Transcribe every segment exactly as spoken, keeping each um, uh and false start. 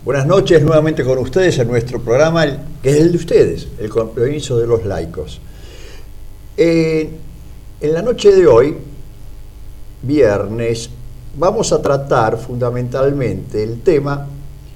Buenas noches nuevamente con ustedes en nuestro programa, que es el de ustedes, el compromiso de los laicos. Eh, en la noche de hoy, viernes, vamos a tratar fundamentalmente el tema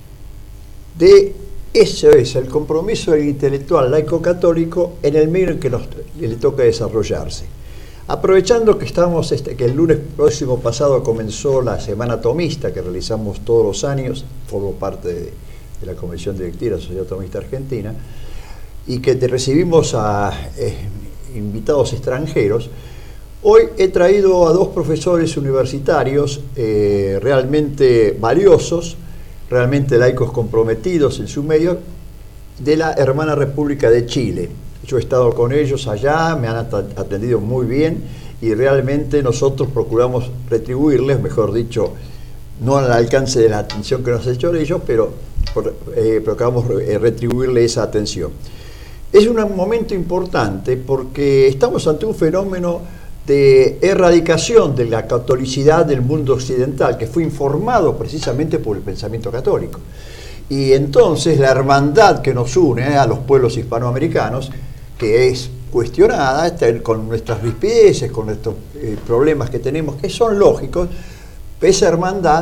de eso es el compromiso del intelectual laico católico en el medio en que nos, le toca desarrollarse. Aprovechando que estamos este, que el lunes próximo pasado comenzó la Semana Tomista que realizamos todos los años, formo parte de, de la Comisión Directiva de la Sociedad Tomista Argentina, y que te recibimos a eh, invitados extranjeros, hoy he traído a dos profesores universitarios eh, realmente valiosos, realmente laicos comprometidos en su medio, de la hermana República de Chile. Yo he estado con ellos allá, me han atendido muy bien y realmente nosotros procuramos retribuirles, mejor dicho, no al alcance de la atención que nos han hecho ellos, pero eh, procuramos retribuirle esa atención. Es un momento importante porque estamos ante un fenómeno de erradicación de la catolicidad del mundo occidental que fue informado precisamente por el pensamiento católico. Y entonces la hermandad que nos une eh, a los pueblos hispanoamericanos, que es cuestionada con nuestras rispideces, con nuestros eh, problemas que tenemos, que son lógicos, esa hermandad,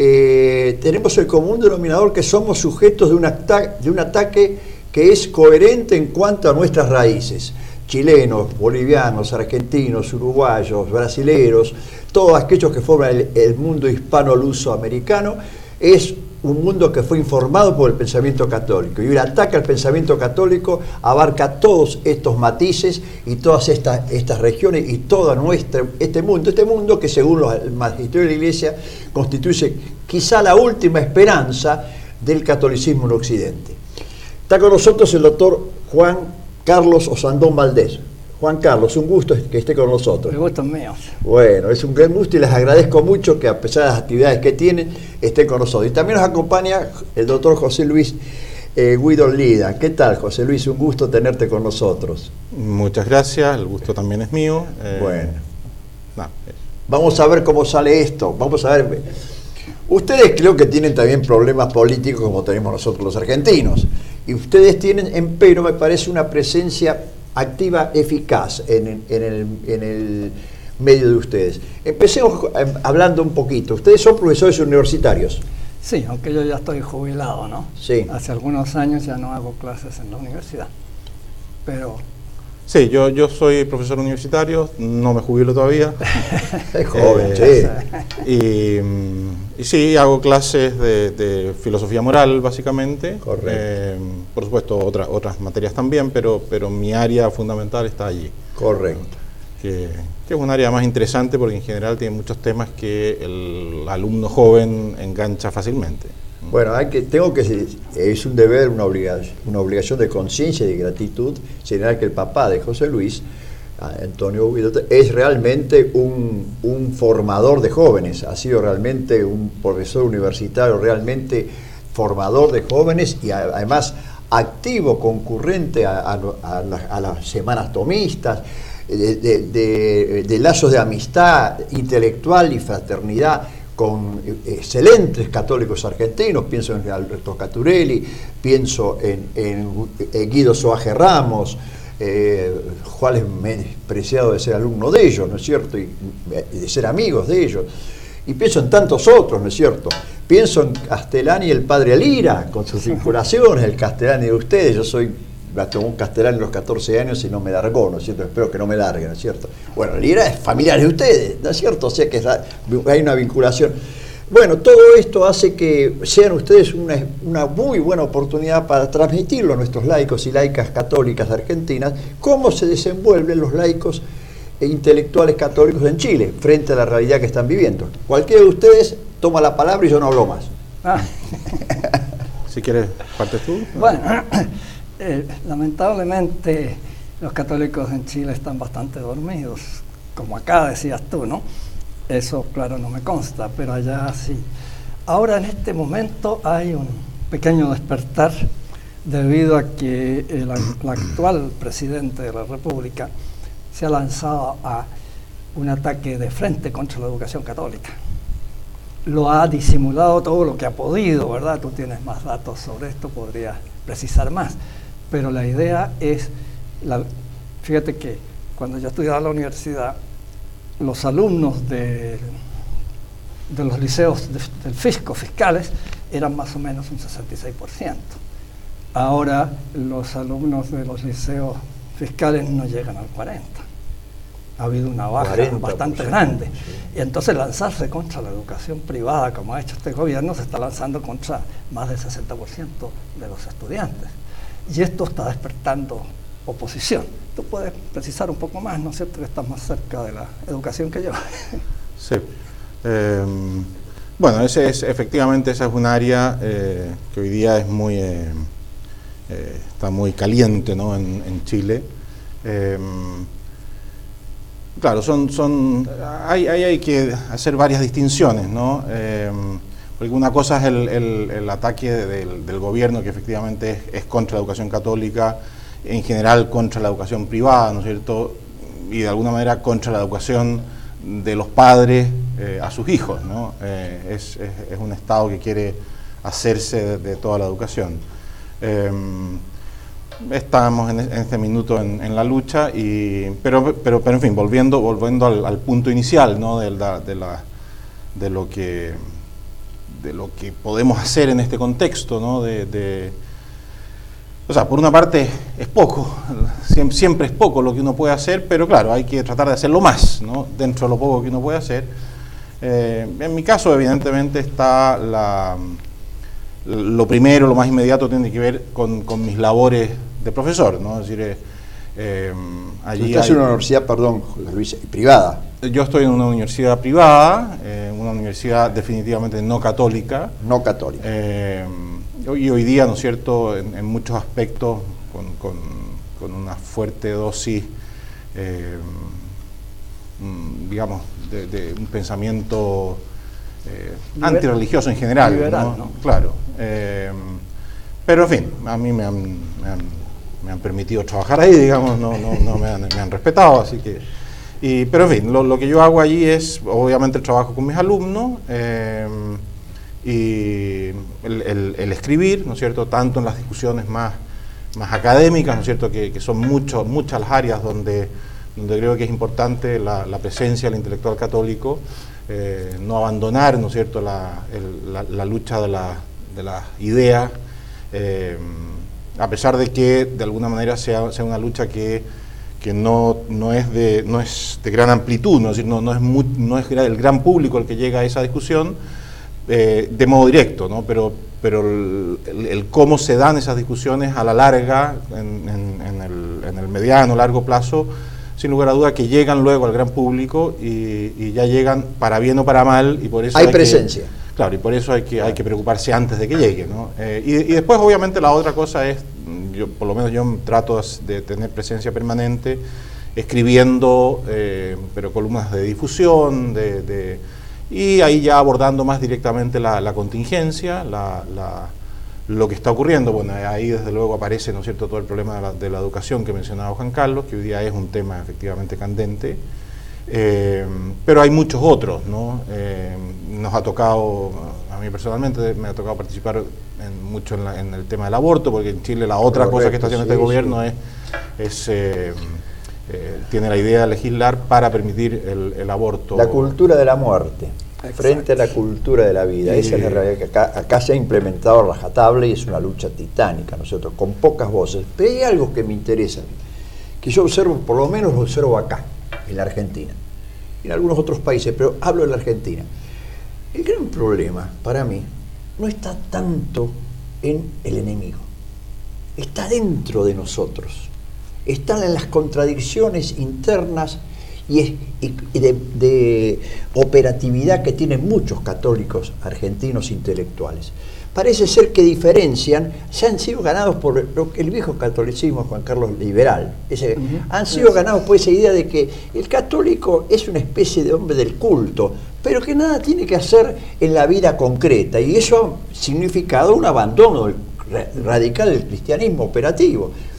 eh, tenemos el común denominador que somos sujetos de un, de un ataque que es coherente en cuanto a nuestras raíces. Chilenos, bolivianos, argentinos, uruguayos, brasileros, todos aquellos que forman el, el mundo hispano-luso-americano, es un mundo que fue informado por el pensamiento católico, y el ataque al pensamiento católico abarca todos estos matices y todas estas, estas regiones y todo nuestro, este mundo, este mundo que según los, el magisterio de la Iglesia constituye quizá la última esperanza del catolicismo en Occidente. Está con nosotros el doctor Juan Carlos Osandón Valdés. Juan Carlos, un gusto que esté con nosotros. El gusto es mío. Bueno, es un gran gusto y les agradezco mucho que a pesar de las actividades que tienen, estén con nosotros. Y también nos acompaña el doctor José Luis eh, Guido Lida. ¿Qué tal, José Luis? Un gusto tenerte con nosotros. Muchas gracias, el gusto también es mío. Eh, bueno. No, Vamos a ver cómo sale esto. Vamos a ver. Ustedes creo que tienen también problemas políticos como tenemos nosotros los argentinos. Y ustedes tienen, empero, me parece, una presencia activa, eficaz en, en, el, en el medio de ustedes. Empecemos hablando un poquito. Ustedes son profesores universitarios. Sí, aunque yo ya estoy jubilado, ¿no? Sí. Hace algunos años ya no hago clases en la universidad. Pero... Sí, yo, yo soy profesor universitario, no me jubilo todavía. Es joven, eh, sí. Y, y sí, hago clases de, de filosofía moral, básicamente. Correcto. Eh, por supuesto, otra, otras materias también, pero, pero mi área fundamental está allí. Correcto. Que, que es un área más interesante porque en general tiene muchos temas que el alumno joven engancha fácilmente. Bueno, hay que, tengo que decir, es un deber, una obligación, una obligación de conciencia y de gratitud señalar que el papá de José Luis, Antonio Guido, es realmente un, un formador de jóvenes, ha sido realmente un profesor universitario, realmente formador de jóvenes y a, además activo, concurrente a, a, a, las, a las semanas tomistas, de, de, de, de lazos de amistad intelectual y fraternidad con excelentes católicos argentinos, pienso en Alberto Caturelli, pienso en, en, en Guido Soaje Ramos, eh, Juan es preciado de ser alumno de ellos, ¿no es cierto?, y de ser amigos de ellos, y pienso en tantos otros, ¿no es cierto?, pienso en Castellani y el padre Lira, con sus vinculaciones, el Castellani de ustedes, yo soy... tomó un Castellani a los catorce años y no me largó, ¿no es cierto? Espero que no me largue, ¿no es cierto? Bueno, Lira es familiar de ustedes, ¿no es cierto? O sea que hay una vinculación. Bueno, todo esto hace que sean ustedes una, una muy buena oportunidad para transmitirlo a nuestros laicos y laicas católicas argentinas, cómo se desenvuelven los laicos e intelectuales católicos en Chile frente a la realidad que están viviendo. Cualquiera de ustedes toma la palabra y yo no hablo más. Ah. Si quieres, partes tú. Bueno, eh, lamentablemente los católicos en Chile están bastante dormidos, como acá decías tú, ¿no? Eso, claro, no me consta, pero allá sí. Ahora, en este momento, hay un pequeño despertar debido a que el, el actual presidente de la República se ha lanzado a un ataque de frente contra la educación católica. lo ha disimulado todo lo que ha podido, ¿verdad? Tú tienes más datos sobre esto, podrías precisar más. Pero la idea es, la, fíjate que cuando yo estudiaba en la universidad, los alumnos de, de los liceos de, del fisco, fiscales, eran más o menos un sesenta y seis por ciento. Ahora los alumnos de los liceos fiscales no llegan al cuarenta por ciento. Ha habido una baja bastante grande. Sí. Y entonces lanzarse contra la educación privada, como ha hecho este gobierno, se está lanzando contra más del sesenta por ciento de los estudiantes. Y esto está despertando oposición. Tú puedes precisar un poco más, ¿no es cierto?, que estás más cerca de la educación que yo. Sí. Eh, bueno, ese es, efectivamente esa es un área eh, que hoy día es muy, eh, eh, está muy caliente, ¿no?, en, en Chile. Eh, Claro, son, son, hay, hay, hay que hacer varias distinciones, ¿no? Eh, porque una cosa es el, el, el ataque del, del gobierno, que efectivamente es, es contra la educación católica, en general contra la educación privada, ¿no es cierto? Y de alguna manera contra la educación de los padres eh, a sus hijos, ¿no? Eh, es, es, es un Estado que quiere hacerse de, de toda la educación. Eh, Estamos en este minuto en, en la lucha, y, pero, pero, pero en fin, volviendo, volviendo al, al punto inicial, ¿no?, de, la, de, la, de, lo que, de lo que podemos hacer en este contexto, ¿no? de, de, o sea, por una parte es poco, siempre, siempre es poco lo que uno puede hacer, pero claro, hay que tratar de hacerlo más, ¿no?, dentro de lo poco que uno puede hacer. Eh, en mi caso, evidentemente, está la... Lo primero, lo más inmediato, tiene que ver con, con mis labores de profesor, ¿no? Es decir, eh, allí Usted es hay, una universidad, perdón, Luis, privada. Yo estoy en una universidad privada, eh, una universidad definitivamente no católica. No católica. Eh, y hoy día, ¿no es cierto?, en, en muchos aspectos, con, con, con una fuerte dosis, eh, digamos, de, de un pensamiento Eh, antirreligioso en general, liberal, ¿no? ¿no? Claro. Eh, pero en fin, a mí me han, me han, me han permitido trabajar ahí, digamos, no, no, no me, han, me han respetado, así que... Y, pero en fin, lo, lo que yo hago allí es, obviamente, el trabajo con mis alumnos, eh, y el, el, el escribir, ¿no es cierto?, tanto en las discusiones más, más académicas, ¿no es cierto?, que, que son mucho, muchas las áreas donde, donde creo que es importante la, la presencia del intelectual católico. Eh, no abandonar, ¿no es cierto?, la, el, la, la lucha de las de la ideas, eh, a pesar de que de alguna manera sea, sea una lucha que, que no, no, es de, no es de gran amplitud, ¿no? Es decir, no, no, es muy, no es el gran público el que llega a esa discusión eh, de modo directo, ¿no? Pero, pero el, el, el cómo se dan esas discusiones a la larga, en, en, en, el, en el mediano, largo plazo, sin lugar a duda que llegan luego al gran público, y, y ya llegan para bien o para mal, y por eso hay, hay presencia. Que, claro, y por eso hay que, hay que preocuparse antes de que llegue, ¿no? Eh, y, y después, obviamente, la otra cosa es, yo, por lo menos yo trato de tener presencia permanente, escribiendo, eh, pero columnas de difusión, de, de, y ahí ya abordando más directamente la, la contingencia, la, la lo que está ocurriendo. Bueno, ahí desde luego aparece, ¿no es cierto?, todo el problema de la, de la educación que mencionaba Juan Carlos, que hoy día es un tema efectivamente candente, eh, pero hay muchos otros, ¿no? Eh, nos ha tocado, a mí personalmente me ha tocado participar en, mucho en, la, en el tema del aborto, porque en Chile la otra Correcto, cosa que está haciendo sí, este gobierno sí. es, es eh, eh, tiene la idea de legislar para permitir el, el aborto. La cultura de la muerte. Exacto. Frente a la cultura de la vida. Y, esa es la realidad que acá, acá se ha implementado rajatable, y es una lucha titánica, nosotros, con pocas voces. Pero hay algo que me interesa, que yo observo, por lo menos lo observo acá, en la Argentina, en algunos otros países, pero hablo de la Argentina. El gran problema, para mí, no está tanto en el enemigo, está dentro de nosotros, están en las contradicciones internas y, y de, de operatividad que tienen muchos católicos argentinos intelectuales. Parece ser que diferencian, se han sido ganados por lo que el viejo catolicismo, Juan Carlos, liberal, ese, uh-huh. han sido ganados por esa idea de que el católico es una especie de hombre del culto, pero que nada tiene que hacer en la vida concreta, y eso ha significado un abandono radical del cristianismo operativo.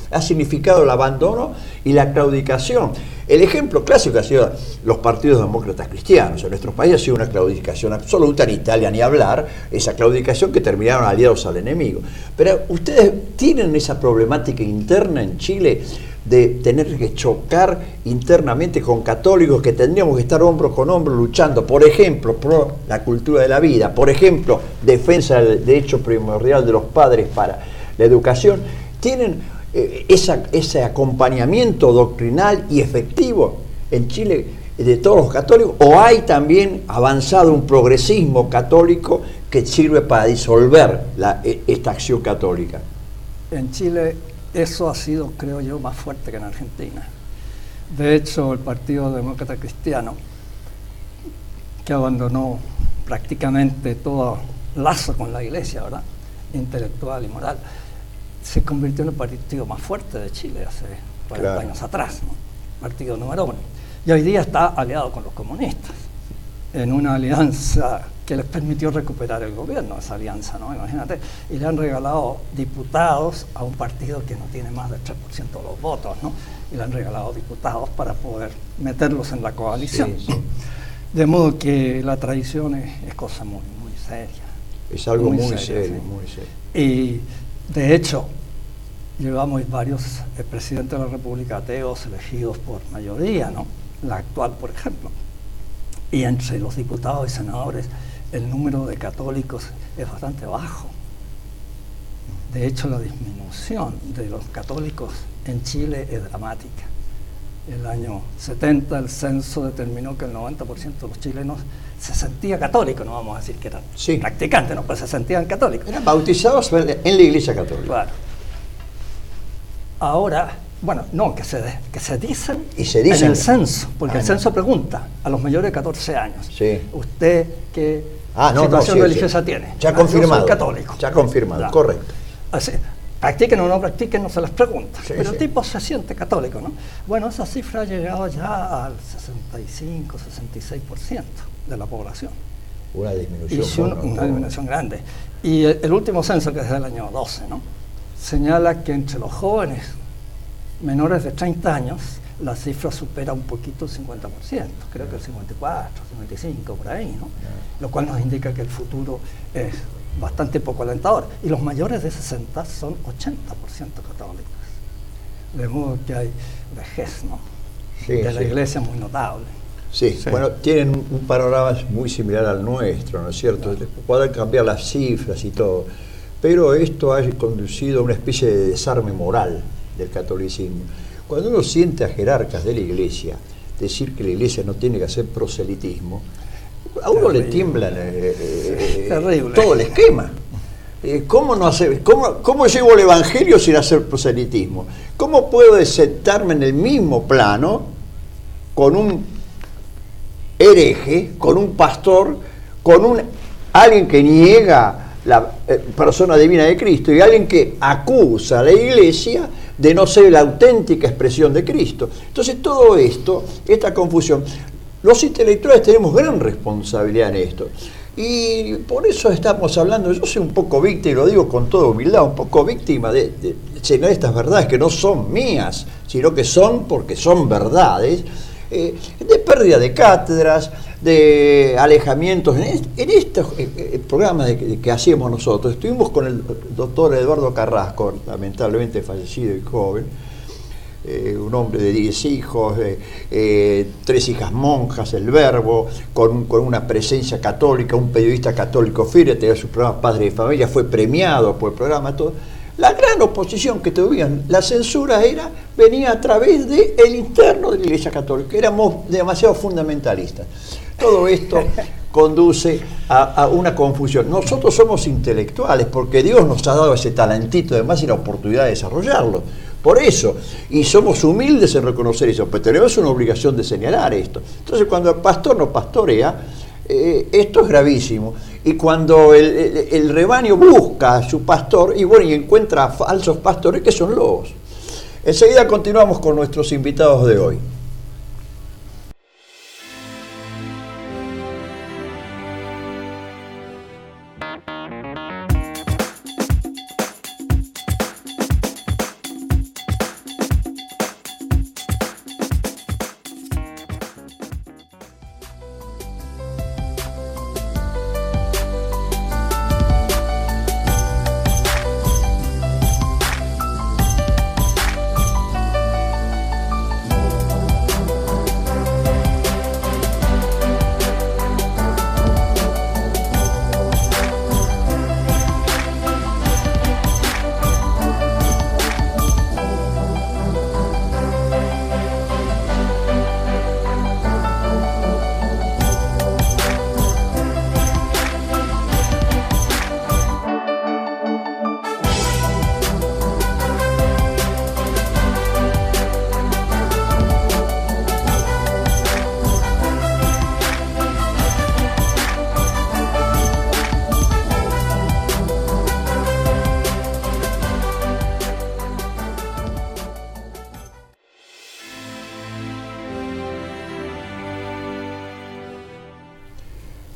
ha significado el abandono y la claudicación. El ejemplo clásico ha sido los partidos demócratas cristianos. En nuestro país ha sido una claudicación absoluta, en Italia ni hablar, esa claudicación que terminaron aliados al enemigo. Pero ustedes tienen esa problemática interna en Chile de tener que chocar internamente con católicos que tendríamos que estar hombro con hombro luchando, por ejemplo, por la cultura de la vida, por ejemplo, defensa del derecho primordial de los padres para la educación. ¿Tienen eh, esa, ese acompañamiento doctrinal y efectivo en Chile de todos los católicos? ¿O hay también avanzado un progresismo católico que sirve para disolver la, esta acción católica? En Chile eso ha sido, creo yo, más fuerte que en Argentina. De hecho, el Partido Demócrata Cristiano, que abandonó prácticamente todo lazo con la Iglesia, ¿verdad?, intelectual y moral, se convirtió en el partido más fuerte de Chile hace cuarenta claro. años atrás, ¿no? Partido número uno. Y hoy día está aliado con los comunistas, en una alianza que les permitió recuperar el gobierno, esa alianza, ¿no? Imagínate, y le han regalado diputados a un partido que no tiene más del tres por ciento de los votos, ¿no? Y le han regalado diputados para poder meterlos en la coalición. Sí, sí. De modo que la traición es, es cosa muy, muy seria. Es algo muy, muy serio, serio, ¿sí? muy serio. Y de hecho, llevamos varios eh, presidentes de la República ateos elegidos por mayoría, ¿no? La actual, por ejemplo. Y entre los diputados y senadores, el número de católicos es bastante bajo. De hecho, la disminución de los católicos en Chile es dramática. En el año setenta el censo determinó que el noventa por ciento de los chilenos se sentía católico, no vamos a decir que eran sí. practicantes, no, pues se sentían católicos. Eran bautizados en la Iglesia Católica. Claro. Ahora, bueno, no, que se, que se dicen, y se dicen en el censo, porque ah, el censo no. pregunta a los mayores de catorce años, sí. ¿usted qué ah, no, situación no, sí, religiosa sí. tiene? Ya ah, confirmado. Yo soy católico. Ya confirmado, ya. Correcto. Así, practiquen o no practiquen, no se les pregunta, sí, pero sí. el tipo se siente católico, ¿no? Bueno, esa cifra ha llegado ya al sesenta y cinco, sesenta y seis por ciento de la población. Una disminución. Y una, una disminución grande. Y el, el último censo, que es del año doce, ¿no?, señala que entre los jóvenes menores de treinta años la cifra supera un poquito el cincuenta por ciento, creo que el cincuenta y cuatro, cincuenta y cinco, por ahí, ¿no? Lo cual nos indica que el futuro es bastante poco alentador. Y los mayores de sesenta son ochenta por ciento católicos. De modo que hay vejez, ¿no?, sí, de la sí. Iglesia muy notable. Sí, sí, bueno, tienen un panorama muy similar al nuestro, ¿no es cierto? Claro. Pueden cambiar las cifras y todo, pero esto ha conducido a una especie de desarme moral del catolicismo. Cuando uno siente a jerarcas de la Iglesia decir que la Iglesia no tiene que hacer proselitismo, a uno Terrible. le tiembla eh, eh, todo el esquema. Eh, ¿Cómo, no hacer, cómo, ¿Cómo llevo el Evangelio sin hacer proselitismo? ¿Cómo puedo sentarme en el mismo plano con un hereje, con un pastor, con un alguien que niega la eh, persona divina de Cristo y alguien que acusa a la Iglesia de no ser la auténtica expresión de Cristo? Entonces todo esto, esta confusión, los intelectuales tenemos gran responsabilidad en esto. Y por eso estamos hablando, yo soy un poco víctima, y lo digo con toda humildad, un poco víctima de, de, de estas verdades que no son mías, sino que son porque son verdades, eh, de pérdida de cátedras, de alejamientos. En, est, en estos eh, programas de, de, que hacíamos nosotros, estuvimos con el doctor Eduardo Carrasco, lamentablemente fallecido y joven, Eh, un hombre de diez hijos, eh, eh, tres hijas monjas, el Verbo, con, con una presencia católica, un periodista católico fiel, tenía sus programas Padre de Familia, fue premiado por el programa, todo. La gran oposición que tuvieron, la censura era, venía a través del interno de la Iglesia Católica, éramos demasiado fundamentalistas. Todo esto conduce a, a una confusión. Nosotros somos intelectuales porque Dios nos ha dado ese talentito además y la oportunidad de desarrollarlo. Por eso, y somos humildes en reconocer eso, pero tenemos una obligación de señalar esto. Entonces, cuando el pastor no pastorea, eh, esto es gravísimo. Y cuando el, el, el rebaño busca a su pastor, y bueno, y encuentra a falsos pastores que son lobos. Enseguida continuamos con nuestros invitados de hoy.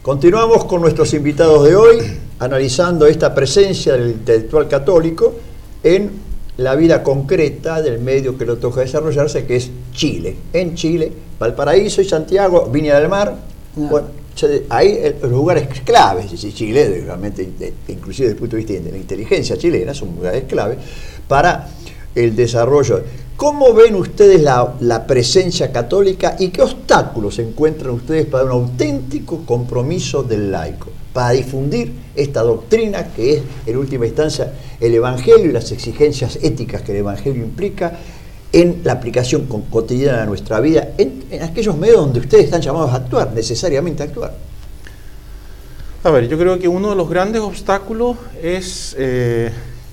Continuamos con nuestros invitados de hoy, analizando esta presencia del intelectual católico en la vida concreta del medio que lo toca desarrollarse, que es Chile. En Chile, Valparaíso y Santiago, Viña del Mar, no. bueno, hay los lugares claves, y Chile, realmente, inclusive desde el punto de vista de la inteligencia chilena, son lugares claves para el desarrollo. ¿Cómo ven ustedes la, la presencia católica y qué obstáculos encuentran ustedes para un auténtico compromiso del laico, para difundir esta doctrina que es, en última instancia, el Evangelio y las exigencias éticas que el Evangelio implica en la aplicación cotidiana de nuestra vida, en, en aquellos medios donde ustedes están llamados a actuar, necesariamente a actuar? A ver, yo creo que uno de los grandes obstáculos es eh,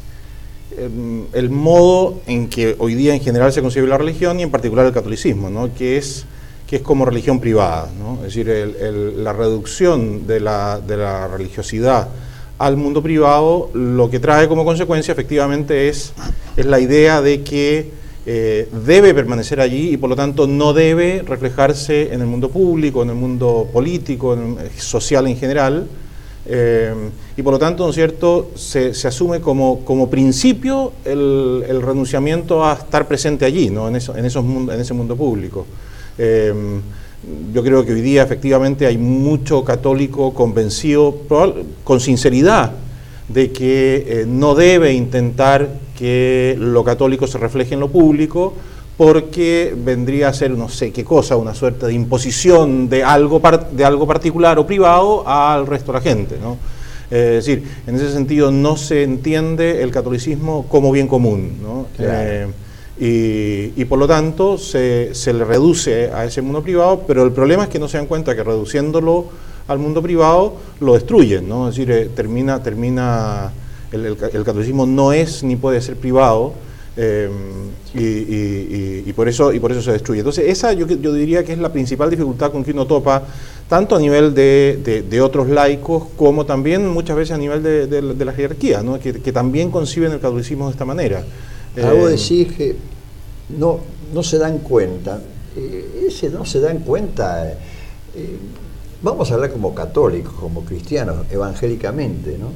el modo en que hoy día en general se concibe la religión y en particular el catolicismo, ¿no? que, es, que es como religión privada, ¿no? Es decir, el, el, la reducción de la, de la religiosidad al mundo privado lo que trae como consecuencia efectivamente es, es la idea de que eh, debe permanecer allí y por lo tanto no debe reflejarse en el mundo público, en el mundo político, en el, social en general. Eh, y por lo tanto, ¿no es cierto?, se, se asume como, como principio el, el renunciamiento a estar presente allí, ¿no?, en, eso, en, esos, en ese mundo público. Eh, yo creo que hoy día efectivamente hay mucho católico convencido, con sinceridad, de que eh, no debe intentar que lo católico se refleje en lo público, porque vendría a ser no sé qué cosa, una suerte de imposición de algo, par, de algo particular o privado al resto de la gente, ¿no? Eh, es decir, en ese sentido no se entiende el catolicismo como bien común, ¿no? Claro. Eh, y, y por lo tanto se, se le reduce a ese mundo privado, pero el problema es que no se dan cuenta que reduciéndolo al mundo privado lo destruyen, ¿no? Es decir, eh, termina, termina el, el, el catolicismo no es ni puede ser privado. Eh, y, y, y, y por eso y por eso se destruye. Entonces esa yo, yo diría que es la principal dificultad con que uno topa, tanto a nivel de, de, de otros laicos como también muchas veces a nivel de, de, de la jerarquía, ¿no? que, que también conciben el catolicismo de esta manera. Algo eh, decir que no, no se dan cuenta, eh, ese no se dan cuenta, eh, vamos a hablar como católicos, como cristianos, evangélicamente, ¿no?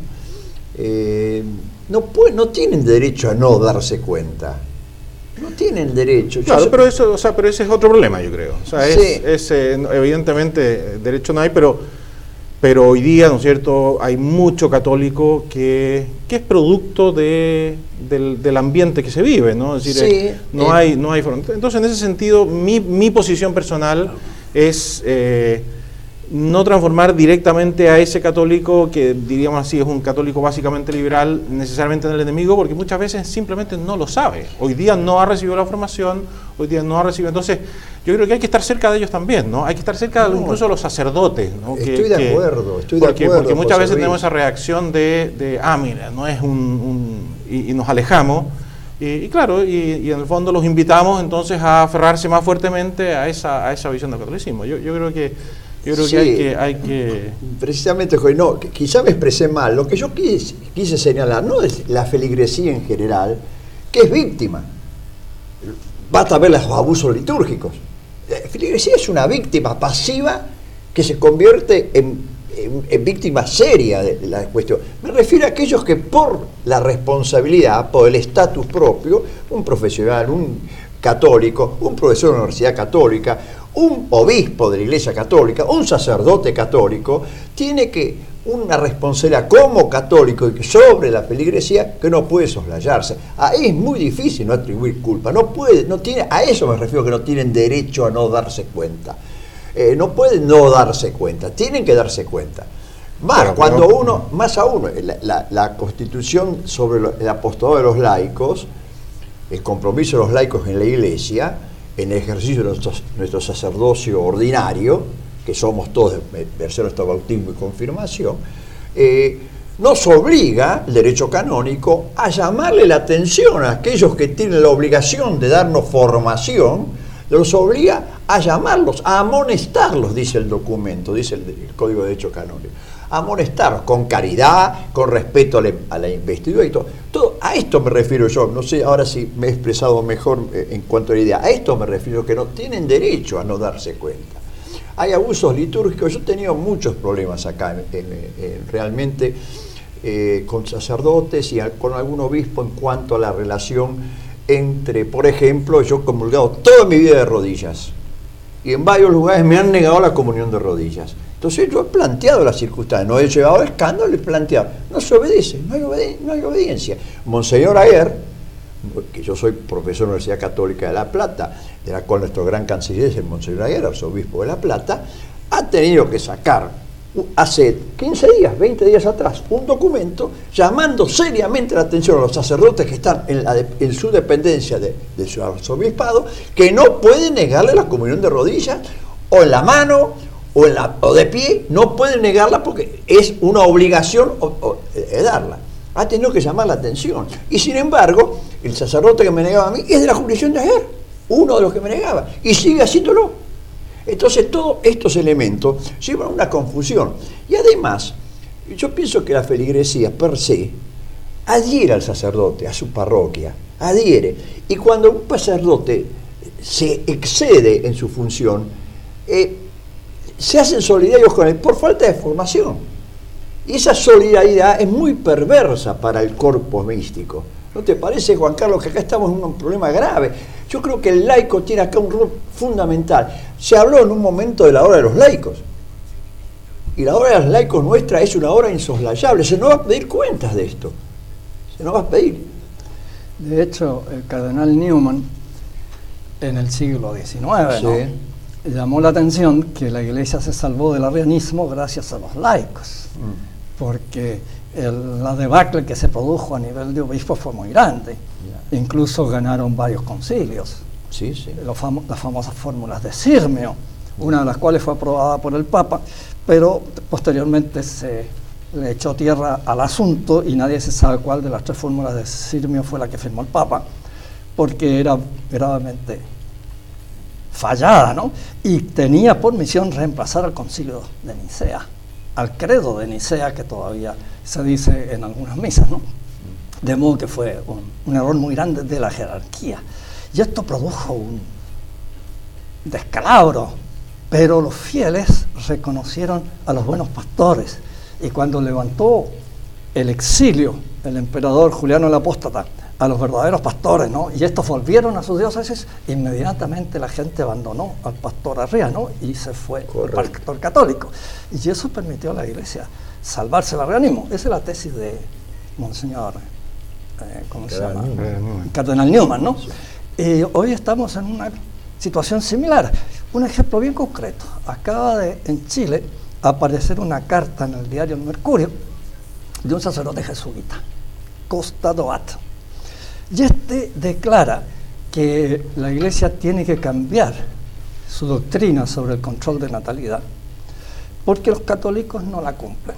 Eh, No, puede, no tienen derecho a no darse cuenta. No tienen derecho. Claro, yo pero eso, o sea, pero ese es otro problema, yo creo. O sea, es, sí. es eh, evidentemente derecho no hay, pero, pero hoy día, ¿no es cierto?, hay mucho católico que, que es producto de, del, del ambiente que se vive, ¿no? Es decir, sí, eh, no, eh. hay, no hay frontera. Entonces, en ese sentido, mi, mi posición personal es eh, no transformar directamente a ese católico, que diríamos así es un católico básicamente liberal, necesariamente en el enemigo, porque muchas veces simplemente no lo sabe. Hoy día no ha recibido la formación, hoy día no ha recibido. Entonces, yo creo que hay que estar cerca de ellos también, ¿no? Hay que estar cerca no, incluso de los sacerdotes, ¿no? Estoy que, de acuerdo, estoy porque, de acuerdo. Porque muchas José veces Luis. tenemos esa reacción de, de ah, mira, no es un... un y, y nos alejamos. Y, y claro, y, y en el fondo los invitamos entonces a aferrarse más fuertemente a esa, a esa visión del catolicismo. Yo, yo creo que Yo creo sí, que hay que... Hay que... Precisamente, no, quizá me expresé mal. Lo que yo quise, quise señalar no es la feligresía en general, que es víctima. Basta ver los abusos litúrgicos. La feligresía es una víctima pasiva que se convierte en, en, en víctima seria de la cuestión. Me refiero a aquellos que por la responsabilidad, por el estatus propio, un profesional, un católico, un profesor de la Universidad Católica, un obispo de la Iglesia Católica, un sacerdote católico, tiene que una responsabilidad como católico sobre la feligresía que no puede soslayarse. Ahí es muy difícil no atribuir culpa. No puede, no tiene, a eso me refiero, que no tienen derecho a no darse cuenta. Eh, no pueden no darse cuenta, tienen que darse cuenta. Más claro, cuando no. uno, más aún, la, la, la Constitución sobre lo, el apostolado de los laicos, el compromiso de los laicos en la Iglesia, en el ejercicio de nuestro, nuestro sacerdocio ordinario, que somos todos de ejercer nuestro bautismo y confirmación, eh, nos obliga, el derecho canónico, a llamarle la atención a aquellos que tienen la obligación de darnos formación, los obliga a llamarlos, a amonestarlos, dice el documento, dice el, el Código de Derecho Canónico. Amonestarlos con caridad, con respeto a la, a la investidura y todo. todo. A esto me refiero yo, no sé ahora si me he expresado mejor eh, en cuanto a la idea, a esto me refiero, que no tienen derecho a no darse cuenta. hay abusos litúrgicos. Yo he tenido muchos problemas acá, en, en, en, realmente, eh, con sacerdotes y con algún obispo en cuanto a la relación entre, por ejemplo, yo he comulgado toda mi vida de rodillas y en varios lugares me han negado la comunión de rodillas. Entonces yo he planteado las circunstancias, no he llevado a escándalo, he planteado, no se obedece, no hay, obede no hay obediencia. Monseñor Aguer, que yo soy profesor de la Universidad Católica de La Plata, de la cual nuestro gran canciller es el Monseñor Aguer, arzobispo de La Plata, ha tenido que sacar hace quince días, veinte días atrás, un documento llamando seriamente la atención a los sacerdotes que están en, la de, en su dependencia de, de su arzobispado, que no pueden negarle la comunión de rodillas, o en la mano, o, en la, o de pie, no pueden negarla porque es una obligación o, o, eh, darla. Ha tenido que llamar la atención. Y sin embargo, el sacerdote que me negaba a mí es de la jurisdicción de Aguer, uno de los que me negaba, y sigue haciéndolo. Entonces todos estos elementos llevan a una confusión. Y además, yo pienso que la feligresía per se adhiere al sacerdote, a su parroquia, adhiere. Y cuando un sacerdote se excede en su función, eh, se hacen solidarios con él por falta de formación. Y esa solidaridad es muy perversa para el corpo místico. ¿No te parece, Juan Carlos, que acá estamos en un problema grave? Yo creo que el laico tiene acá un rol fundamental. Se habló en un momento de la hora de los laicos. Y la hora de los laicos nuestra es una hora insoslayable. Se nos va a pedir cuentas de esto. Se nos va a pedir. De hecho, el cardenal Newman, en el siglo diecinueve, sí, ¿no?, llamó la atención que la Iglesia se salvó del arrianismo gracias a los laicos, mm. porque el, la debacle que se produjo a nivel de obispos fue muy grande. Yeah. Incluso ganaron varios concilios. Sí, sí. Los famo las famosas fórmulas de Sirmio, una de las cuales fue aprobada por el Papa, pero posteriormente se le echó tierra al asunto y nadie se sabe cuál de las tres fórmulas de Sirmio fue la que firmó el Papa, porque era gravemente fallada, ¿no? Y tenía por misión reemplazar al concilio de Nicea, al credo de Nicea, que todavía se dice en algunas misas, ¿no? De modo que fue un, un error muy grande de la jerarquía. Y esto produjo un descalabro, pero los fieles reconocieron a los buenos pastores. Y cuando levantó el exilio el emperador Juliano el Apóstata a los verdaderos pastores, ¿no?, y estos volvieron a sus diócesis, inmediatamente la gente abandonó al pastor arriano y se fue Correcto. al pastor católico. Y eso permitió a la Iglesia salvarse del arrianismo. Esa es la tesis de Monseñor, eh, ¿cómo se llama? Newman. Cardenal Newman, ¿no? Sí. Y hoy estamos en una situación similar. Un ejemplo bien concreto. Acaba de, en Chile, aparecer una carta en el diario El Mercurio de un sacerdote jesuita, Costa Doat. Y este declara que la Iglesia tiene que cambiar su doctrina sobre el control de natalidad porque los católicos no la cumplen.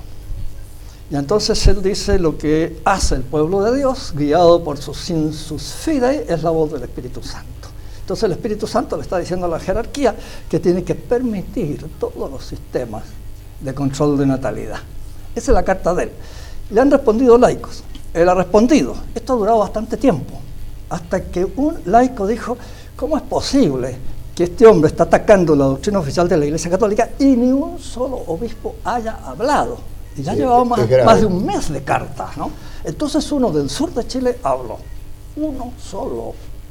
Y entonces él dice: lo que hace el pueblo de Dios, guiado por sus sensus fidei, es la voz del Espíritu Santo. Entonces el Espíritu Santo le está diciendo a la jerarquía que tiene que permitir todos los sistemas de control de natalidad. Esa es la carta de él. Le han respondido laicos. Él ha respondido. Esto ha durado bastante tiempo, hasta que un laico dijo: ¿cómo es posible que este hombre está atacando la doctrina oficial de la Iglesia Católica y ni un solo obispo haya hablado? Y ya sí, llevaba más, más de un mes de cartas, ¿no? Entonces uno del sur de Chile habló, uno solo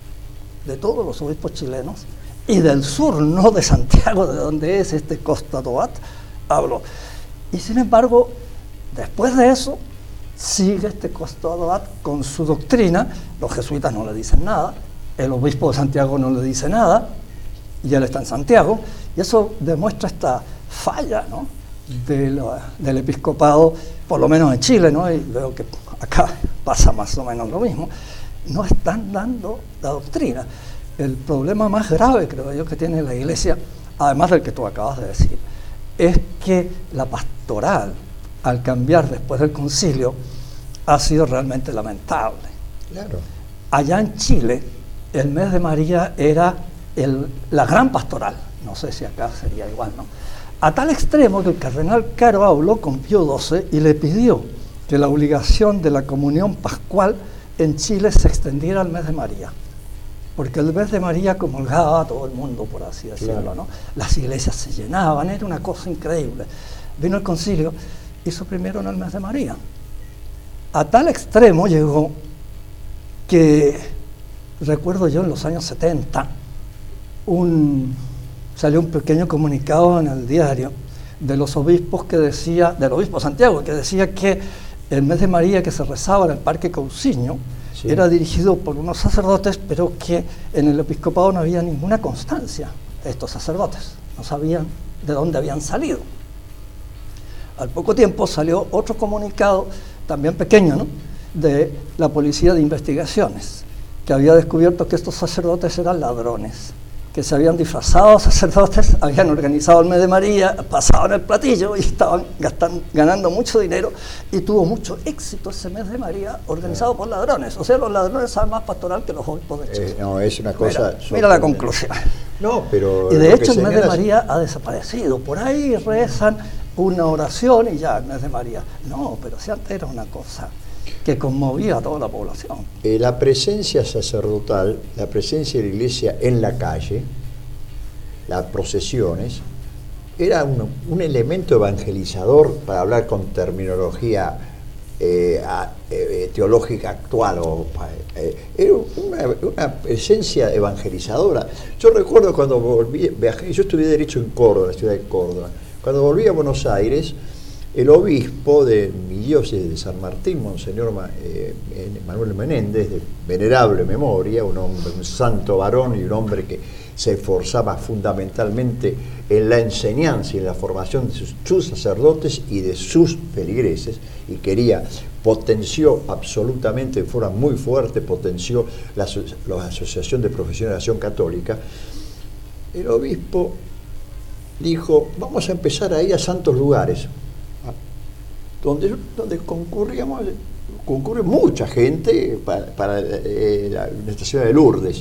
de todos los obispos chilenos, y del sur, no de Santiago, de donde es este Costa Doat, habló. Y sin embargo, después de eso, sigue este Costa Doat con su doctrina. Los jesuitas no le dicen nada, el obispo de Santiago no le dice nada, y él está en Santiago, y eso demuestra esta falla, ¿no?, de la, del episcopado, por lo menos en Chile, ¿no?, y veo que acá pasa más o menos lo mismo. No están dando la doctrina. El problema más grave, creo yo, que tiene la Iglesia, además del que tú acabas de decir, es que la pastoral, al cambiar después del concilio, ha sido realmente lamentable. Claro. Allá en Chile, el mes de María era el, la gran pastoral. No sé si acá sería igual, ¿no? A tal extremo que el cardenal Caro habló con Pío doce y le pidió que la obligación de la comunión pascual en Chile se extendiera al mes de María. porque el mes de María comulgaba a todo el mundo, por así decirlo, claro. ¿no? Las iglesias se llenaban, era una cosa increíble. Vino el concilio y suprimieron el mes de María. A tal extremo llegó que, recuerdo yo en los años setenta, un, salió un pequeño comunicado en el diario de los obispos que decía, del obispo Santiago, que decía que el mes de María que se rezaba en el Parque Cousiño sí. era dirigido por unos sacerdotes, pero que en el episcopado no había ninguna constancia de estos sacerdotes, no sabían de dónde habían salido. Al poco tiempo salió otro comunicado, también pequeño, ¿no?, de la Policía de Investigaciones, que había descubierto que estos sacerdotes eran ladrones, que se habían disfrazado sacerdotes, habían organizado el mes de María, pasaban el platillo y estaban gastando, ganando mucho dinero, y tuvo mucho éxito ese mes de María organizado por ladrones. O sea, los ladrones saben más pastoral que los obispos de Chile. Eh, no, es una cosa... Mira, mira la conclusión. No, pero... Y de hecho el mes de María ha desaparecido. Por ahí rezan una oración y ya el mes de María. No, pero si antes era una cosa que conmovía a toda la población. Eh, la presencia sacerdotal, la presencia de la iglesia en la calle, las procesiones, era un, un elemento evangelizador, para hablar con terminología eh, a, eh, teológica actual, o, eh, era una, una presencia evangelizadora. Yo recuerdo cuando volví, viajé, yo estudié Derecho en Córdoba, la ciudad de Córdoba. Cuando volví a Buenos Aires, el obispo de mi diócesis de San Martín, Monseñor eh, Manuel Menéndez, de venerable memoria, un hombre, un santo varón y un hombre que se esforzaba fundamentalmente en la enseñanza y en la formación de sus, sus sacerdotes y de sus feligreses, y quería, potenció absolutamente, de forma muy fuerte, potenció la, la Asociación de Profesionales de Acción Católica. El obispo dijo, vamos a empezar a ir a santos lugares, donde, donde concurríamos, concurre mucha gente para, para eh, la, nuestra ciudad de Lourdes.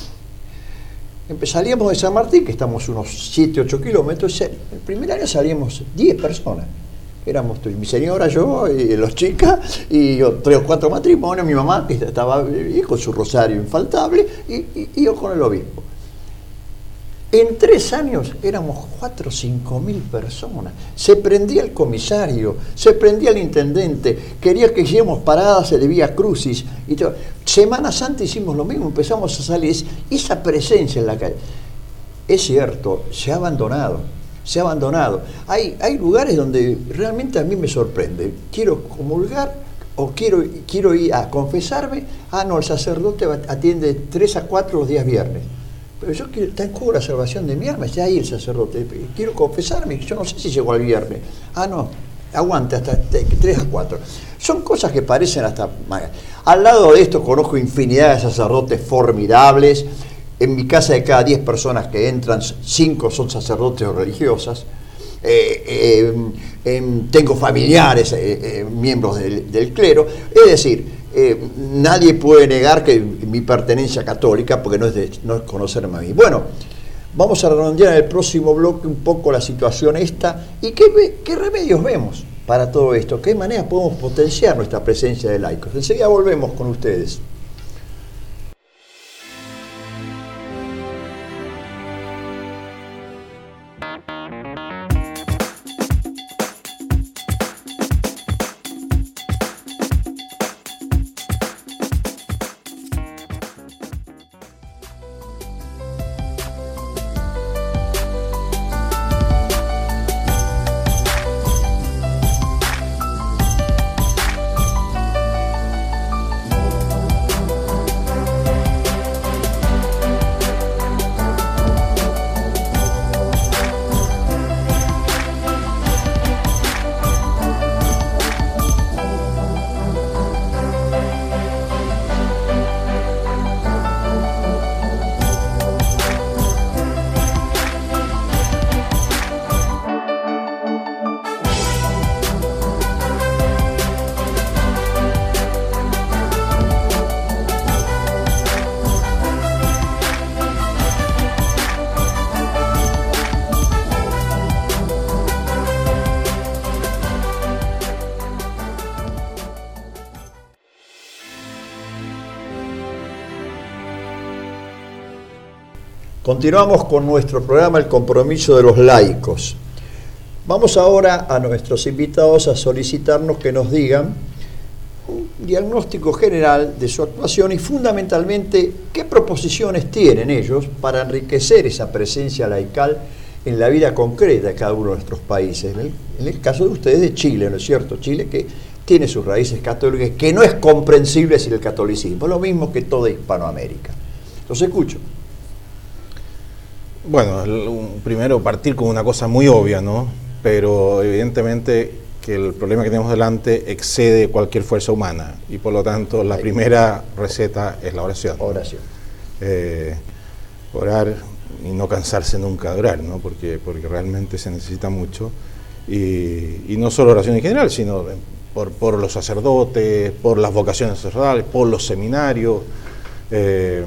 Empezaríamos de San Martín, que estamos unos siete, ocho kilómetros, el primer año salíamos diez personas. Éramos mi señora, yo, y los chicas, y yo, tres o cuatro matrimonios, mi mamá, que estaba con su rosario infaltable, y, y, y yo con el obispo. En tres años éramos cuatro o cinco mil personas. Se prendía el comisario, se prendía el intendente, quería que hiciéramos paradas de Vía Crucis. Y todo. Semana Santa hicimos lo mismo, empezamos a salir. Esa presencia en la calle. Es cierto, se ha abandonado, se ha abandonado. Hay, hay lugares donde realmente a mí me sorprende. Quiero comulgar o quiero, quiero ir a confesarme. Ah, no, el sacerdote atiende tres a cuatro los días viernes. Pero yo quiero, está en juego la salvación de mi alma, está ahí el sacerdote. Quiero confesarme, yo no sé si llegó al viernes. Ah, no, aguante hasta tres a cuatro. Son cosas que parecen hasta... Al lado de esto conozco infinidad de sacerdotes formidables. En mi casa, de cada diez personas que entran, cinco son sacerdotes o religiosas. Eh, eh, eh, tengo familiares, eh, eh, miembros del, del clero. Es decir... Eh, nadie puede negar que mi pertenencia católica, porque no es, de, no es conocerme a mí. Bueno, vamos a redondear en el próximo bloque un poco la situación esta y qué, qué remedios vemos para todo esto, qué manera podemos potenciar nuestra presencia de laicos. Enseguida volvemos con ustedes. Continuamos con nuestro programa El Compromiso de los Laicos. Vamos ahora a nuestros invitados a solicitarnos que nos digan un diagnóstico general de su actuación y fundamentalmente qué proposiciones tienen ellos para enriquecer esa presencia laical en la vida concreta de cada uno de nuestros países. En el, en el caso de ustedes de Chile, ¿no es cierto? Chile que tiene sus raíces católicas, que no es comprensible sin el catolicismo, lo mismo que toda Hispanoamérica. Los escucho. Bueno, primero partir con una cosa muy obvia, ¿no? Pero evidentemente que el problema que tenemos delante excede cualquier fuerza humana y por lo tanto la primera receta es la oración. Oración. Eh, orar y no cansarse nunca de orar, ¿no? Porque, porque realmente se necesita mucho y, y no solo oración en general, sino por, por los sacerdotes, por las vocaciones sacerdotales, por los seminarios eh,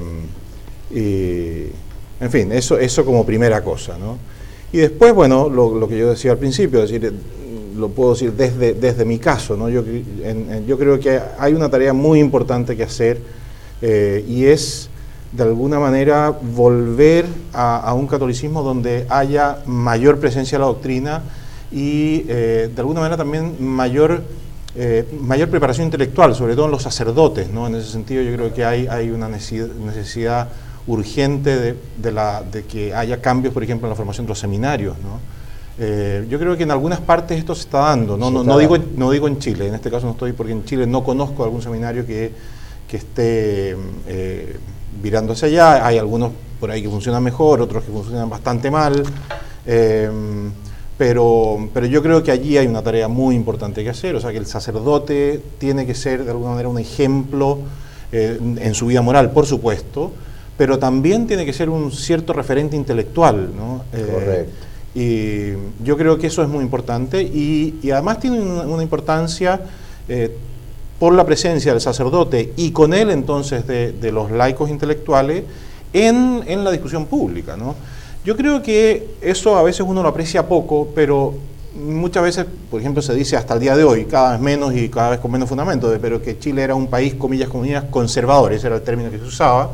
y en fin, eso, eso como primera cosa, ¿no? Y después, bueno, lo, lo que yo decía al principio, es decir, lo puedo decir desde, desde mi caso, ¿no? Yo, en, en, yo creo que hay una tarea muy importante que hacer eh, y es, de alguna manera, volver a, a un catolicismo donde haya mayor presencia de la doctrina y, eh, de alguna manera, también mayor, eh, mayor preparación intelectual, sobre todo en los sacerdotes, ¿no? En ese sentido, yo creo que hay, hay una necesidad, necesidad urgente de, de, la, de que haya cambios, por ejemplo, en la formación de los seminarios, ¿no? Eh, yo creo que en algunas partes esto se está dando, no, no, no, digo, no digo en Chile, en este caso no estoy porque en Chile no conozco algún seminario que, que esté eh, virando hacia allá, hay algunos por ahí que funcionan mejor, otros que funcionan bastante mal, eh, pero, pero yo creo que allí hay una tarea muy importante que hacer, o sea que el sacerdote tiene que ser de alguna manera un ejemplo eh, en su vida moral, por supuesto, pero también tiene que ser un cierto referente intelectual, ¿no? Eh, Correcto. Y yo creo que eso es muy importante y, y además tiene una, una importancia eh, por la presencia del sacerdote y con él entonces de, de los laicos intelectuales en, en la discusión pública, ¿no? Yo creo que eso a veces uno lo aprecia poco, pero muchas veces, por ejemplo, se dice hasta el día de hoy, cada vez menos y cada vez con menos fundamento, de, pero que Chile era un país, comillas, comillas, conservador, ese era el término que se usaba.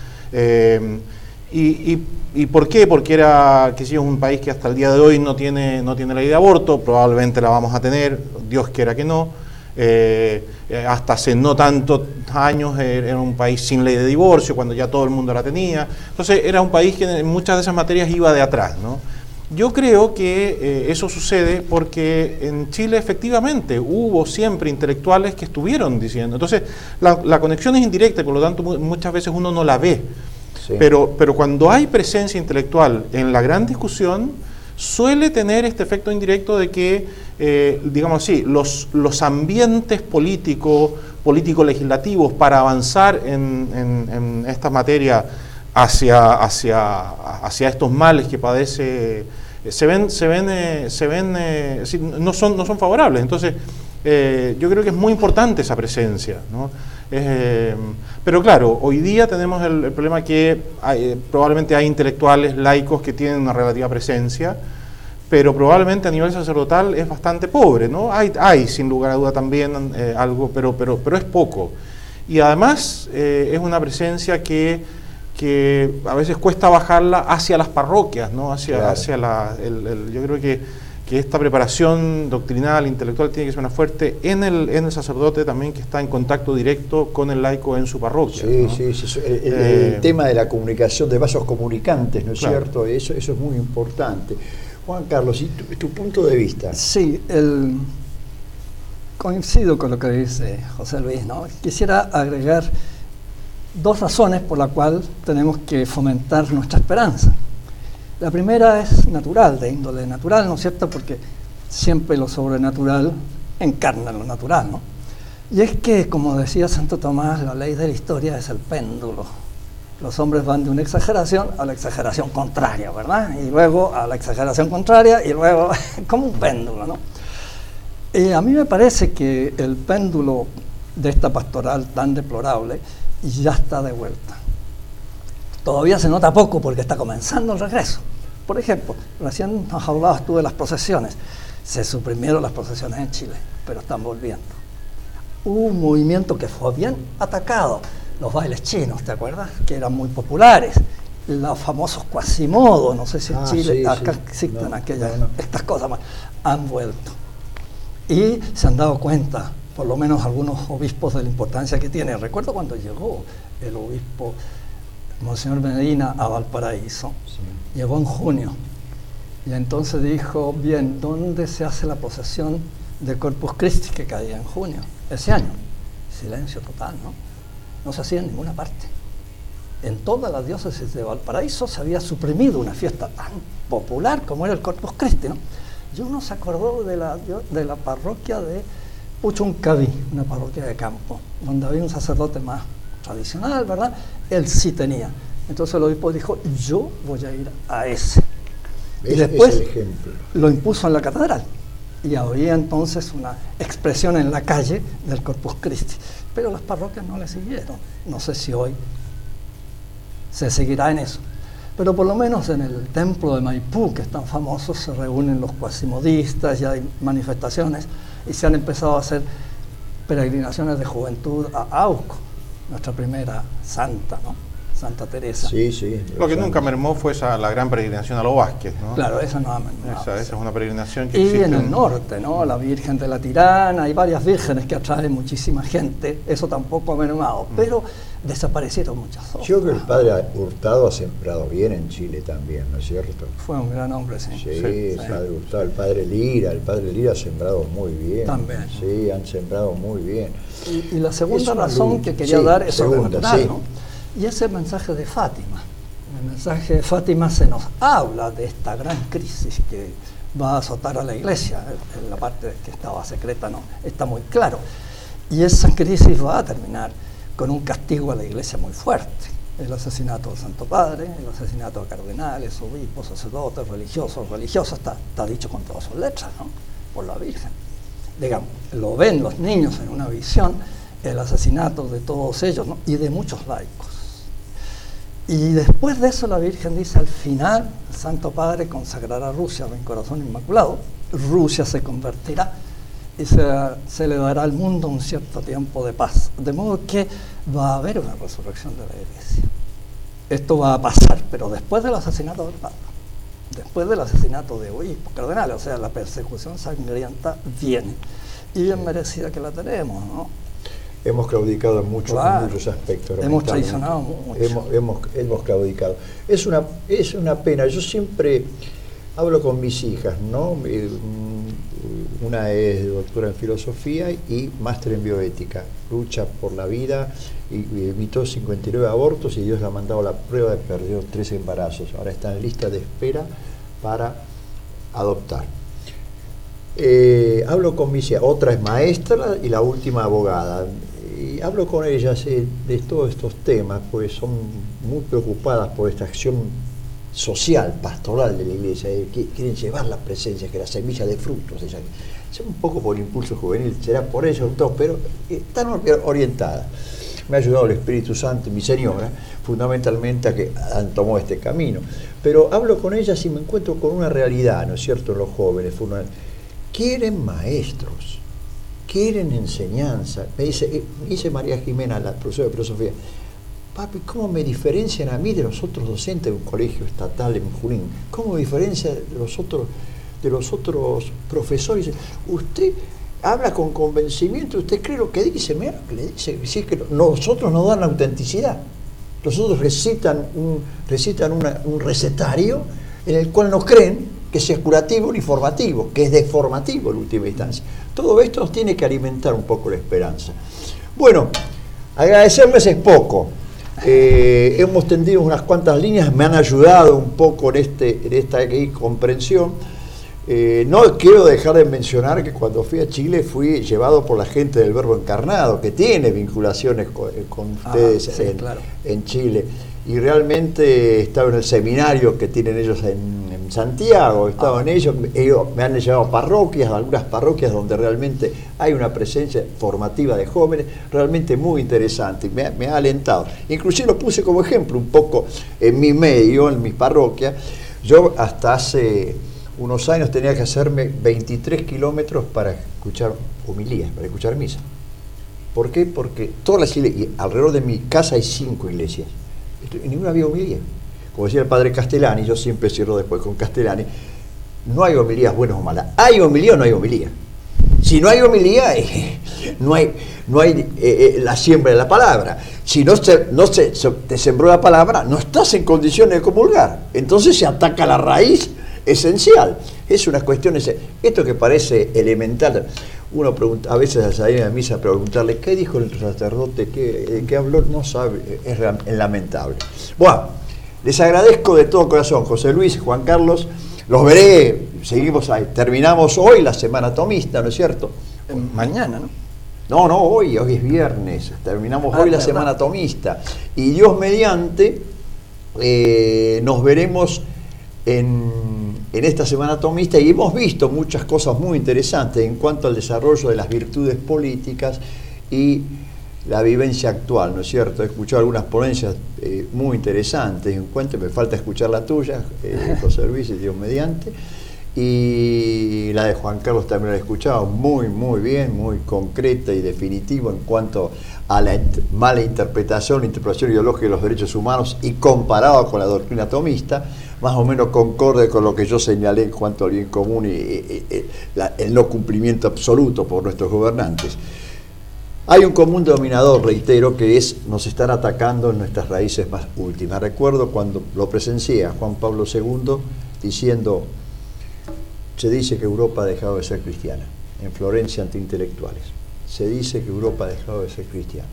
Eh, y, y, ¿Y por qué? Porque era, que si es un país que hasta el día de hoy no tiene, no tiene ley de aborto, probablemente la vamos a tener, Dios quiera que no. Eh, hasta hace no tantos años era un país sin ley de divorcio, cuando ya todo el mundo la tenía. Entonces era un país que en muchas de esas materias iba de atrás, ¿no? Yo creo que eh, eso sucede porque en Chile efectivamente hubo siempre intelectuales que estuvieron diciendo. Entonces la, la conexión es indirecta y por lo tanto muchas veces uno no la ve. Sí. Pero, pero cuando hay presencia intelectual en la gran discusión, suele tener este efecto indirecto de que, eh, digamos así, los, los ambientes políticos, político-legislativos para avanzar en, en, en esta materia hacia, hacia, hacia estos males que padece, se ven, se ven, eh, se ven eh, no, son, no son favorables. Entonces, eh, yo creo que es muy importante esa presencia, ¿no? Eh, pero claro, hoy día tenemos el, el problema que hay, eh, probablemente hay intelectuales laicos que tienen una relativa presencia, pero probablemente a nivel sacerdotal es bastante pobre, ¿no? Hay, hay sin lugar a duda también eh, algo, pero, pero, pero es poco. Y además eh, es una presencia que, que a veces cuesta bajarla hacia las parroquias, ¿no? Hacia, claro. hacia la, el, el, yo creo que que esta preparación doctrinal, intelectual, tiene que ser más fuerte en el, en el sacerdote también que está en contacto directo con el laico en su parroquia. Sí, ¿no? sí, sí. El, el, eh, el tema de la comunicación, de vasos comunicantes, ¿no es claro. cierto? Eso, eso es muy importante. Juan Carlos, ¿y tu, tu punto de vista? Sí, el, coincido con lo que dice José Luis, ¿no? Quisiera agregar dos razones por las cuales tenemos que fomentar nuestra esperanza. La primera es natural, de índole natural, ¿no es cierto? Porque siempre lo sobrenatural encarna lo natural, ¿no? Y es que, como decía Santo Tomás, la ley de la historia es el péndulo. Los hombres van de una exageración a la exageración contraria, ¿verdad? Y luego a la exageración contraria y luego como un péndulo, ¿no? Y a mí me parece que el péndulo de esta pastoral tan deplorable ya está de vuelta. Todavía se nota poco porque está comenzando el regreso. Por ejemplo, recién nos hablabas tú de las procesiones. Se suprimieron las procesiones en Chile, pero están volviendo. Hubo un movimiento que fue bien atacado, los bailes chinos, ¿te acuerdas? Que eran muy populares los famosos Quasimodo, no sé si en Ah, Chile, sí, acá sí. existen No, aquellas, no, no. estas cosas más, han vuelto. Y se han dado cuenta, por lo menos algunos obispos, de la importancia que tiene. Recuerdo cuando llegó el obispo Monseñor Medina a Valparaíso, Sí. llegó en junio, y entonces dijo, bien, ¿dónde se hace la procesión de Corpus Christi que caía en junio? Ese año. Silencio total, ¿no? No se hacía en ninguna parte. En toda la diócesis de Valparaíso se había suprimido una fiesta tan popular como era el Corpus Christi, ¿no? Y uno se acordó de la, de la parroquia de Puchuncaví, una parroquia de campo, donde había un sacerdote más tradicional, ¿verdad? Él sí tenía. Entonces el obispo dijo, yo voy a ir a ese. Y Es, después es el ejemplo. lo impuso en la catedral. Y había entonces una expresión en la calle del Corpus Christi. Pero las parroquias no le siguieron. No sé si hoy se seguirá en eso. Pero por lo menos en el templo de Maipú, que es tan famoso, se reúnen los cuasimodistas, ya hay manifestaciones, y se han empezado a hacer peregrinaciones de juventud a Auco, nuestra primera santa, ¿no? Santa Teresa. Sí, sí. Lo que los nunca años. mermó fue esa, la gran peregrinación a los Vázquez, ¿no? Claro, esa no ha mencionado. Esa, esa es una peregrinación que Y existe en el norte, ¿no? La Virgen de la Tirana, hay varias vírgenes que atraen muchísima gente, eso tampoco ha mermado, pero desaparecieron muchas otras. Yo creo que el padre Hurtado ha sembrado bien en Chile también, ¿no es cierto? Fue un gran hombre, sí. Sí, Sí, el sí. padre Hurtado, el padre Lira, el padre Lira ha sembrado muy bien. También. Sí, han sembrado muy bien. Y, y la segunda Es una razón luz. que quería Sí, dar es segunda, sobrenatural, sí. ¿no? Y es el mensaje de Fátima. En el mensaje de Fátima se nos habla de esta gran crisis que va a azotar a la iglesia. En la parte que estaba secreta no está muy claro. Y esa crisis va a terminar con un castigo a la iglesia muy fuerte. El asesinato del Santo Padre, el asesinato de cardenales, obispos, sacerdotes, religiosos, religiosas, está, está dicho con todas sus letras, ¿no? Por la Virgen. Digamos, lo ven los niños en una visión, el asesinato de todos ellos, ¿no? Y de muchos laicos. Y después de eso la Virgen dice, al final, el Santo Padre consagrará a Rusia en corazón inmaculado, Rusia se convertirá y se, se le dará al mundo un cierto tiempo de paz. De modo que va a haber una resurrección de la Iglesia. Esto va a pasar, pero después del asesinato del Papa, después del asesinato de obispos, cardenales, o sea, la persecución sangrienta viene. Y bien merecida que la tenemos, ¿no? Hemos claudicado en muchos, Claro. en muchos aspectos. Hemos lamentablemente. traicionado mucho. Hemos, hemos, hemos claudicado. Es una, es una pena. Yo siempre hablo con mis hijas, ¿no? Eh, Una es doctora en filosofía y máster en bioética. Lucha por la vida y, y evitó cincuenta y nueve abortos y Dios le ha mandado la prueba de perdió tres embarazos. Ahora está en lista de espera para adoptar. Eh, hablo con mis hijas, otra es maestra y la última abogada. Y hablo con ellas eh, de todos estos temas, pues son muy preocupadas por esta acción social, pastoral de la iglesia, eh, que quieren llevar la presencia, que la semilla de frutos, ella, es un poco por el impulso juvenil, será por eso, todo, pero eh, están orientadas. Me ha ayudado el Espíritu Santo y mi señora, fundamentalmente a que han tomado este camino. Pero hablo con ellas y me encuentro con una realidad, ¿no es cierto?, en los jóvenes. Quieren maestros, quieren enseñanza. Me dice, eh, me dice María Jimena, la profesora de filosofía, papi, ¿cómo me diferencian a mí de los otros docentes de un colegio estatal en Junín? ¿Cómo me diferencia de los otros, de los otros profesores? Usted habla con convencimiento, usted cree lo que dice, mira lo que le dice, si es que nosotros nos dan la autenticidad. Los otros recitan un, recitan una, un recetario en el cual no creen que sea curativo ni formativo, que es deformativo en última instancia. Todo esto nos tiene que alimentar un poco la esperanza. Bueno, agradecerles es poco. Eh, hemos tendido unas cuantas líneas, me han ayudado un poco en, este, en esta comprensión. Eh, no quiero dejar de mencionar que cuando fui a Chile fui llevado por la gente del Verbo Encarnado, que tiene vinculaciones con, con ustedes. Ah, sí, en, claro. en Chile. Y realmente he estado en el seminario que tienen ellos en, en Santiago, he estado Ah. en ellos, ellos me han llevado a parroquias, algunas parroquias donde realmente hay una presencia formativa de jóvenes, realmente muy interesante, me ha, me ha alentado. Inclusive lo puse como ejemplo un poco en mi medio, en mi parroquia. Yo hasta hace unos años tenía que hacerme veintitrés kilómetros para escuchar homilías, para escuchar misa. ¿Por qué? Porque todas las iglesias, alrededor de mi casa hay cinco iglesias, en ninguna había homilía. como decía el padre Castellani, yo siempre cierro después con Castellani, no hay homilías buenas o malas. ¿Hay homilía o no hay homilía? Si no hay homilía, eh, no hay, no hay eh, eh, la siembra de la palabra. Si no, se, no se, se, te sembró la palabra, no estás en condiciones de comulgar. Entonces se ataca la raíz esencial. Es una cuestión, esto que parece elemental. Uno pregunta, a veces al salir de la misa preguntarle, ¿qué dijo el sacerdote? ¿Qué, qué habló? No sabe, es, es lamentable. Bueno, les agradezco de todo corazón, José Luis, Juan Carlos. Los veré, seguimos ahí. Terminamos hoy la semana tomista, ¿no es cierto? Mañana, ¿no? No, no, hoy, hoy es viernes. Terminamos ah, hoy la verdad. semana tomista. Y Dios mediante, eh, nos veremos en, en esta semana tomista y hemos visto muchas cosas muy interesantes en cuanto al desarrollo de las virtudes políticas y la vivencia actual, ¿no es cierto? He escuchado algunas ponencias eh, muy interesantes, en cuanto me falta escuchar la tuya, eh, José Luis, y Dios mediante, y la de Juan Carlos también la he escuchado, muy, muy bien, muy concreta y definitiva en cuanto a la int mala interpretación, interpretación ideológica de los derechos humanos y comparado con la doctrina tomista, más o menos concorde con lo que yo señalé en cuanto al bien común y, y, y la, el no cumplimiento absoluto por nuestros gobernantes. Hay un común denominador, reitero, que es nos están atacando en nuestras raíces más últimas. Recuerdo cuando lo presencié a Juan Pablo segundo diciendo, se dice que Europa ha dejado de ser cristiana, en Florencia ante intelectuales. Se dice que Europa ha dejado de ser cristiana.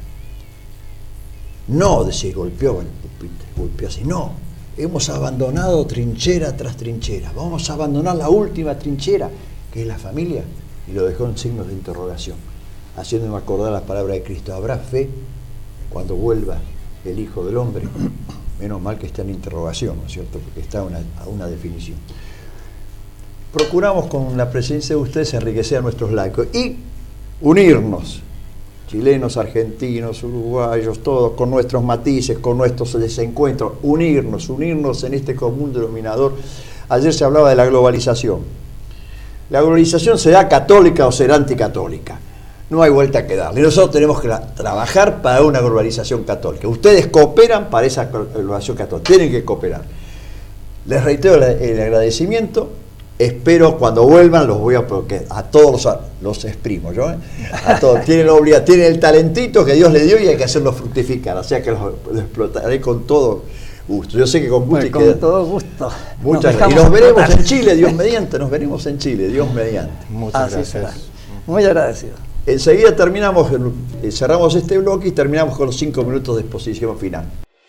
No, decía, golpeó el pupite, golpeó así, no, hemos abandonado trinchera tras trinchera, vamos a abandonar la última trinchera, que es la familia, y lo dejó en signos de interrogación, haciéndome acordar las palabras de Cristo, ¿habrá fe cuando vuelva el Hijo del Hombre? Menos mal que está en interrogación, ¿no es cierto?, porque está a una, a una definición. Procuramos con la presencia de ustedes enriquecer a nuestros laicos y unirnos, chilenos, argentinos, uruguayos, todos con nuestros matices, con nuestros desencuentros, unirnos, unirnos en este común denominador. Ayer se hablaba de la globalización. La globalización será católica o será anticatólica. No hay vuelta que darle. Nosotros tenemos que trabajar para una globalización católica. Ustedes cooperan para esa globalización católica. Tienen que cooperar. Les reitero el agradecimiento. Espero cuando vuelvan, los voy a, porque a todos los, los exprimo yo, ¿eh? A todos, tienen la obligación, tienen el talentito que Dios les dio y hay que hacerlo fructificar, o sea que los, los explotaré con todo gusto. Yo sé que con bueno, con queda, todo gusto. Muchas gracias. Y nos veremos en Chile, Dios mediante, nos veremos en Chile, Dios mediante. Muchas Así gracias. Será. Muy agradecido. Enseguida terminamos, cerramos este bloque y terminamos con los cinco minutos de exposición final.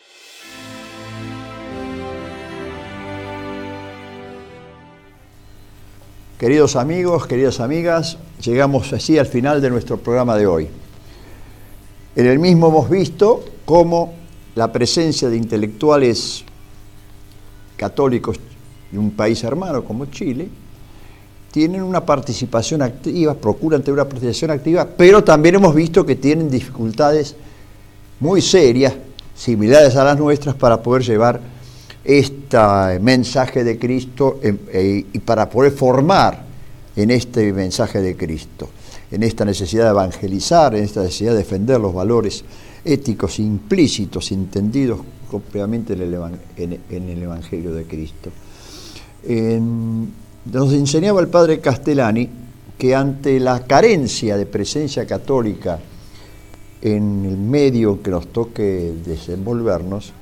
Queridos amigos, queridas amigas, llegamos así al final de nuestro programa de hoy. En el mismo hemos visto cómo la presencia de intelectuales católicos de un país hermano como Chile tienen una participación activa, procuran tener una participación activa, pero también hemos visto que tienen dificultades muy serias, similares a las nuestras, para poder llevar este mensaje de Cristo eh, eh, y para poder formar en este mensaje de Cristo, en esta necesidad de evangelizar, en esta necesidad de defender los valores éticos implícitos, entendidos completamente en el, en, en el Evangelio de Cristo. Eh, nos enseñaba el padre Castellani que ante la carencia de presencia católica en el medio que nos toque desenvolvernos,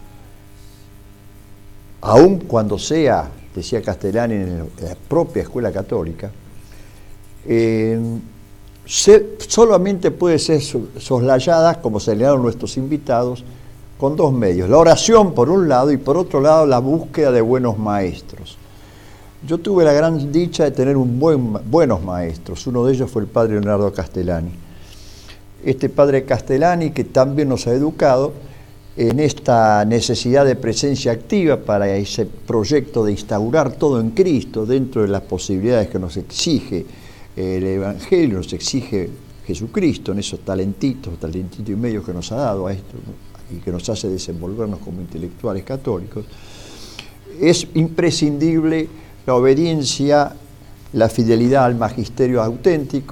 aun cuando sea, decía Castellani, en la propia escuela católica, eh, se, solamente puede ser soslayada, como señalaron nuestros invitados, con dos medios: la oración por un lado y por otro lado la búsqueda de buenos maestros. Yo tuve la gran dicha de tener un buen, buenos maestros, uno de ellos fue el padre Leonardo Castellani. Este padre Castellani, que también nos ha educado en esta necesidad de presencia activa para ese proyecto de instaurar todo en Cristo dentro de las posibilidades que nos exige el Evangelio, nos exige Jesucristo, en esos talentitos, talentitos y medios que nos ha dado a esto y que nos hace desenvolvernos como intelectuales católicos. Es imprescindible la obediencia, la fidelidad al magisterio auténtico,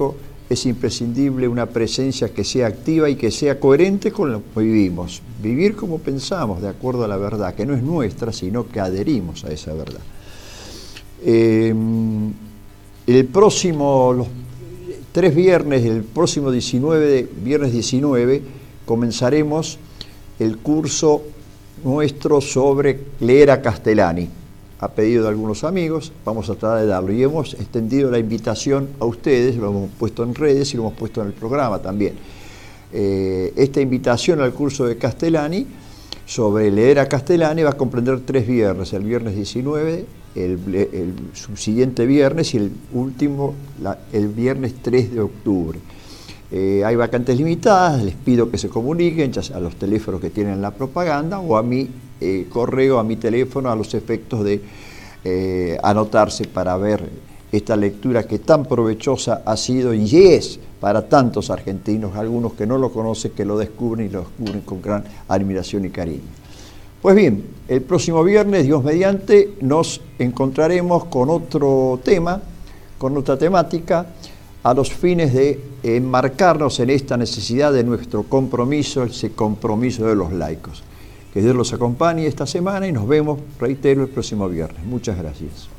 es imprescindible una presencia que sea activa y que sea coherente con lo que vivimos. Vivir como pensamos, de acuerdo a la verdad, que no es nuestra, sino que adherimos a esa verdad. Eh, el próximo, los tres viernes, el próximo diecinueve, viernes diecinueve, comenzaremos el curso nuestro sobre leer a Castellani. A pedido de algunos amigos, vamos a tratar de darlo. Y hemos extendido la invitación a ustedes, lo hemos puesto en redes y lo hemos puesto en el programa también. Eh, esta invitación al curso de Castellani sobre leer a Castellani va a comprender tres viernes, el viernes diecinueve, el, el subsiguiente viernes y el último, la, el viernes tres de octubre. Eh, hay vacantes limitadas, les pido que se comuniquen ya sea a los teléfonos que tienen la propaganda o a mi eh, correo, a mi teléfono, a los efectos de eh, anotarse para ver esta lectura que tan provechosa ha sido y es para tantos argentinos, algunos que no lo conocen, que lo descubren y lo descubren con gran admiración y cariño. Pues bien, el próximo viernes, Dios mediante, nos encontraremos con otro tema, con otra temática, a los fines de enmarcarnos en esta necesidad de nuestro compromiso, ese compromiso de los laicos. Que Dios los acompañe esta semana y nos vemos, reitero, el próximo viernes. Muchas gracias.